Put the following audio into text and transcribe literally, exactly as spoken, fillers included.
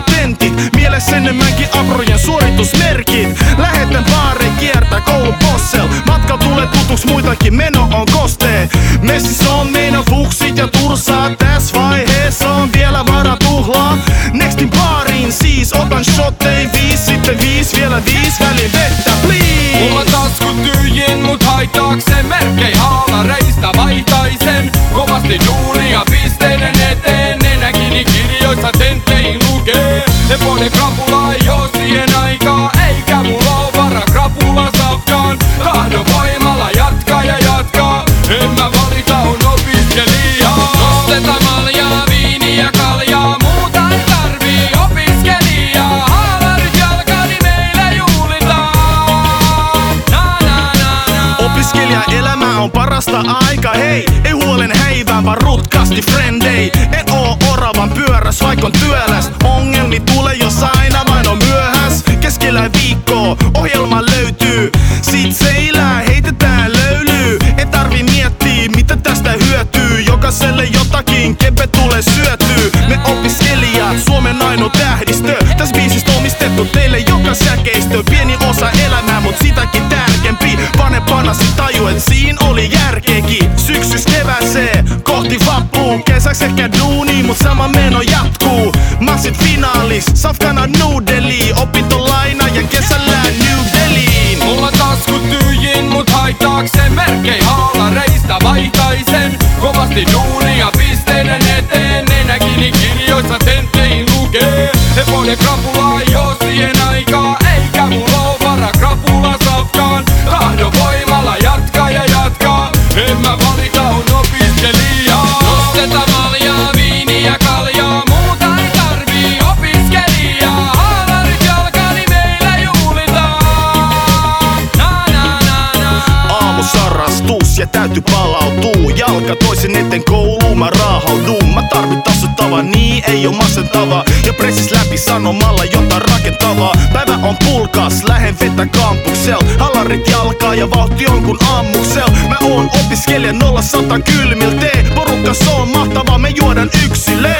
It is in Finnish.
tentit, mielessä enemmänkin abrojen suoritusmerkit. Lähetän baareen kiertää koulun possel, matka tulee tutuks muitakin, meno on kostee. Messissä on meidän fuksit ja tursaa, täs vaiheessa on vielä vara tuhlaa. Nextin baariin siis, otan shottei viis, sitten viis, vielä viis, väliin vettä please. Mulla tasku tyhjin, mut haitaakseen merkkei haalareista vaihtaisen. Kovasti duunia pisteiden eteen, nenäkini kirjoissa tentteihin lukee. Eponen krapula ei oo siihen aikaa, eikä mulla oo vara krapula safkaan. Tahdon voimalla jatkaa ja jatkaa, en mä valita on opiskelijaa. Nostetaan maljaa, viiniä, kaljaa, muuta ei tarvii opiskelijaa. Haalarit jalkani meillä juhlitaan. Na na na na. Opiskelija elämä on parasta aika, hei. Ei huolen häivää, vaan rutkasti frendei. En oo oravan pyöräs, vaikon työläs. Ongelmi tulee, jos aina vain on myöhäs. Keskellä viikkoa ohjelma löytyy. Sit seilää, heitetään löylyy. Ei tarvi miettiä, mitä tästä hyötyy. Jokaiselle jotakin, kepe tulee syötyy. Me opiskelijat, Suomen ainoa tähdistö. Täs biisistä omistettu teille joka säkeistö. Pieni osa elämää, mut sitäkin tärkempi. Pane panasi taju, et siin oli järkeekin. Syksys kevääseen, kohti vappuun. Kesäks ehkä duuni, mut sama meno jatkuu. Massit finaalis, safkana noodeli. Opintolaina ja kesällä New Delhiin. Mulla tasku tyhjin, mut haitaakseen merkkei haalareista vaihtaisen. Kovasti duunia pisteiden eteen, nenäkini kirjoissa tentteihin lukee. Eponen krapula ei oo siihen aikaa, eikä mulla oo vara krapula safkaan. Tahdon voimalla jatkaa ja jatkaa, en mä valita on opiskelijaa. Nostetaan maljaa, viiniä, kaljaa, muuta ei tarvii opiskelijaa. Haalarit jalkani meillä juhlitaan. Na na na na. Aamusarrastus ja täytyy palautuu. Jalka toisen eteen kouluun mä raahaudun. Mä tarvin tassuttavaa, niin ei oo masentavaa. Ja pressis läpi sanomalla jotain rakentavaa. Päivä on pulkas, lähen vetä kampuksel. Halarit jalkaa ja vauhti on kun ammuksel. Mä oon opiskelija nolla sata kylmiltee. Porukka se on mahtavaa, me juodaan yksilleen.